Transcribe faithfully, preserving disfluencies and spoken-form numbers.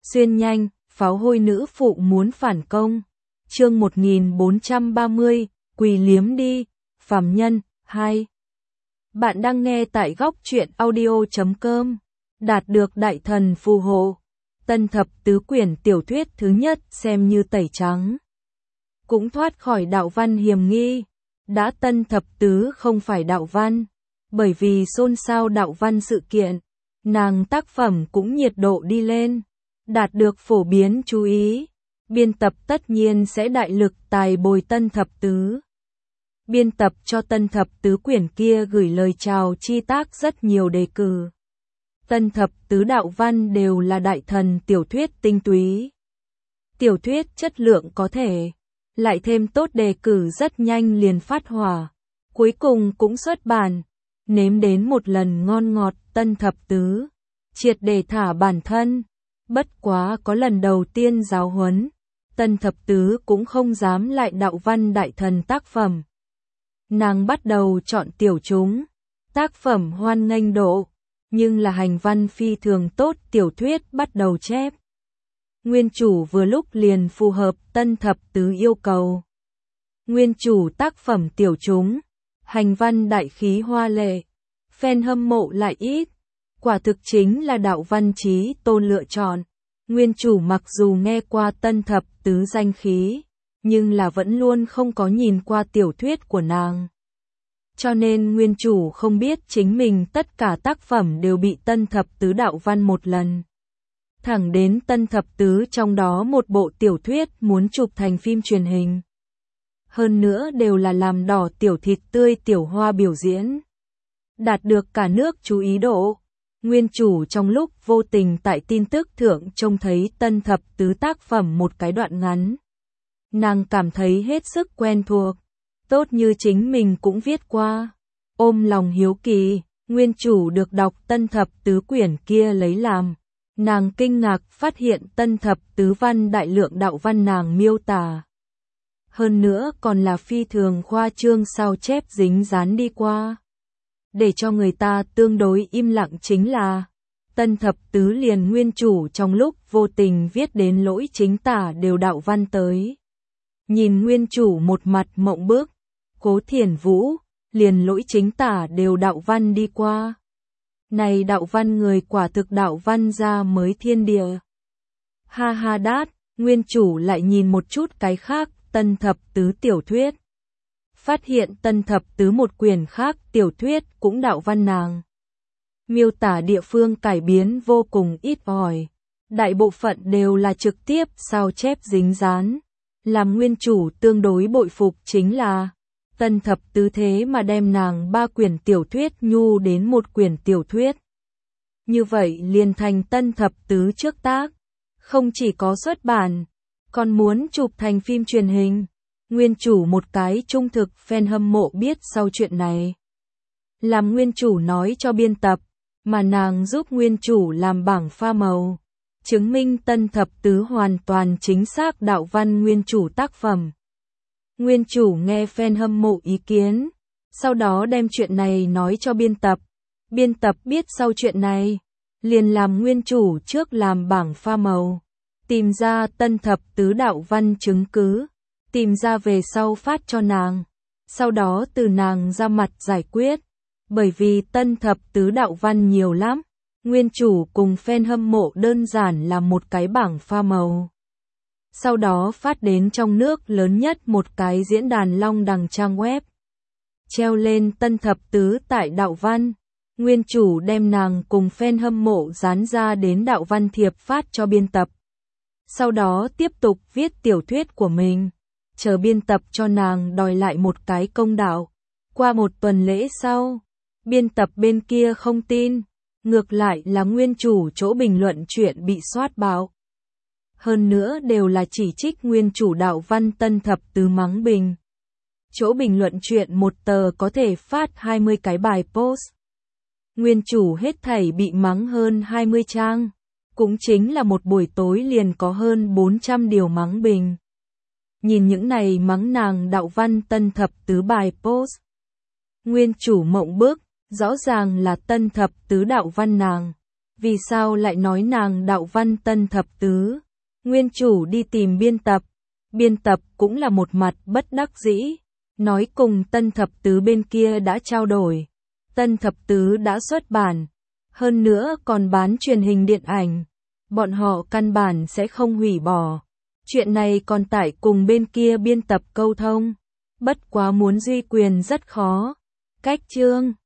Xuyên nhanh, pháo hôi nữ phụ muốn phản công. Chương một nghìn bốn trăm ba mươi, quỳ liếm đi, phàm nhân, hai. Bạn đang nghe tại góc truyện audio chấm com. Đạt được đại thần phù hộ. Tân thập tứ quyển tiểu thuyết thứ nhất xem như tẩy trắng. Cũng thoát khỏi đạo văn hiềm nghi. Đã tân thập tứ không phải đạo văn. Bởi vì xôn xao đạo văn sự kiện, nàng tác phẩm cũng nhiệt độ đi lên. Đạt được phổ biến chú ý. Biên tập tất nhiên sẽ đại lực tài bồi tân thập tứ. Biên tập cho tân thập tứ quyển kia gửi lời chào chi tác rất nhiều đề cử. Tân thập tứ đạo văn đều là đại thần tiểu thuyết tinh túy. Tiểu thuyết chất lượng có thể, lại thêm tốt đề cử rất nhanh liền phát hỏa. Cuối cùng cũng xuất bản, nếm đến một lần ngon ngọt tân thập tứ. Triệt để thả bản thân, bất quá có lần đầu tiên giáo huấn. Tân thập tứ cũng không dám lại đạo văn đại thần tác phẩm. Nàng bắt đầu chọn tiểu chúng, tác phẩm hoan nghênh độ, nhưng là hành văn phi thường tốt tiểu thuyết bắt đầu chép. Nguyên chủ vừa lúc liền phù hợp tân thập tứ yêu cầu. Nguyên chủ tác phẩm tiểu chúng, hành văn đại khí hoa lệ, fan hâm mộ lại ít, quả thực chính là đạo văn chí tôn lựa chọn. Nguyên chủ mặc dù nghe qua tân thập tứ danh khí, nhưng là vẫn luôn không có nhìn qua tiểu thuyết của nàng. Cho nên nguyên chủ không biết chính mình tất cả tác phẩm đều bị tân thập tứ đạo văn một lần. Thẳng đến tân thập tứ trong đó một bộ tiểu thuyết muốn chụp thành phim truyền hình. Hơn nữa đều là làm đỏ tiểu thịt tươi tiểu hoa biểu diễn. Đạt được cả nước chú ý độ. Nguyên chủ trong lúc vô tình tại tin tức thượng trông thấy tân thập tứ tác phẩm một cái đoạn ngắn. Nàng cảm thấy hết sức quen thuộc, tốt như chính mình cũng viết qua. Ôm lòng hiếu kỳ, nguyên chủ được đọc tân thập tứ quyển kia lấy làm. Nàng kinh ngạc phát hiện tân thập tứ văn đại lượng đạo văn nàng miêu tả. Hơn nữa còn là phi thường khoa trương sao chép dính dán đi qua. Để cho người ta tương đối im lặng chính là, tân thập tứ liền nguyên chủ trong lúc vô tình viết đến lỗi chính tả đều đạo văn tới. Nhìn nguyên chủ một mặt mộng bức, Cố Thiển Vũ, liền lỗi chính tả đều đạo văn đi qua. Này đạo văn người quả thực đạo văn ra mới thiên địa. Ha ha đát, nguyên chủ lại nhìn một chút cái khác, tân thập tứ tiểu thuyết. Phát hiện tân thập tứ một quyển khác tiểu thuyết cũng đạo văn nàng. Miêu tả địa phương cải biến vô cùng ít ỏi. Đại bộ phận đều là trực tiếp sao chép dính dán. Làm nguyên chủ tương đối bội phục chính là tân thập tứ thế mà đem nàng ba quyển tiểu thuyết nhu đến một quyển tiểu thuyết. Như vậy liền thành tân thập tứ trước tác. Không chỉ có xuất bản, còn muốn chụp thành phim truyền hình. Nguyên chủ một cái trung thực fan hâm mộ biết sau chuyện này. Làm nguyên chủ nói cho biên tập, mà nàng giúp nguyên chủ làm bảng pha màu. Chứng minh tân thập tứ hoàn toàn chính xác đạo văn nguyên chủ tác phẩm. Nguyên chủ nghe fan hâm mộ ý kiến, sau đó đem chuyện này nói cho biên tập. Biên tập biết sau chuyện này, liền làm nguyên chủ trước làm bảng pha màu. Tìm ra tân thập tứ đạo văn chứng cứ. Tìm ra về sau phát cho nàng, sau đó từ nàng ra mặt giải quyết, bởi vì tân thập tứ đạo văn nhiều lắm, nguyên chủ cùng fan hâm mộ đơn giản là một cái bảng pha màu. Sau đó phát đến trong nước lớn nhất một cái diễn đàn long đằng trang web. Treo lên tân thập tứ tại đạo văn, nguyên chủ đem nàng cùng fan hâm mộ dán ra đến đạo văn thiệp phát cho biên tập. Sau đó tiếp tục viết tiểu thuyết của mình. Chờ biên tập cho nàng đòi lại một cái công đạo. Qua một tuần lễ sau, biên tập bên kia không tin, ngược lại là nguyên chủ chỗ bình luận chuyện bị soát bạo. Hơn nữa đều là chỉ trích nguyên chủ đạo văn tân thập tứ mắng bình. Chỗ bình luận chuyện một tờ có thể phát hai mươi cái bài post. Nguyên chủ hết thảy bị mắng hơn hai mươi trang, cũng chính là một buổi tối liền có hơn bốn trăm điều mắng bình. Nhìn những này mắng nàng đạo văn tân thập tứ bài post. Nguyên chủ mộng bức, rõ ràng là tân thập tứ đạo văn nàng. Vì sao lại nói nàng đạo văn Tân Thập Tứ? Nguyên chủ đi tìm biên tập. Biên tập cũng là một mặt bất đắc dĩ. Nói cùng Tân Thập Tứ bên kia đã trao đổi. Tân Thập Tứ đã xuất bản. Hơn nữa còn bán truyền hình điện ảnh. Bọn họ căn bản sẽ không hủy bỏ. Chuyện này còn tải cùng bên kia biên tập câu thông. Bất quá muốn duy quyền rất khó. Cách chương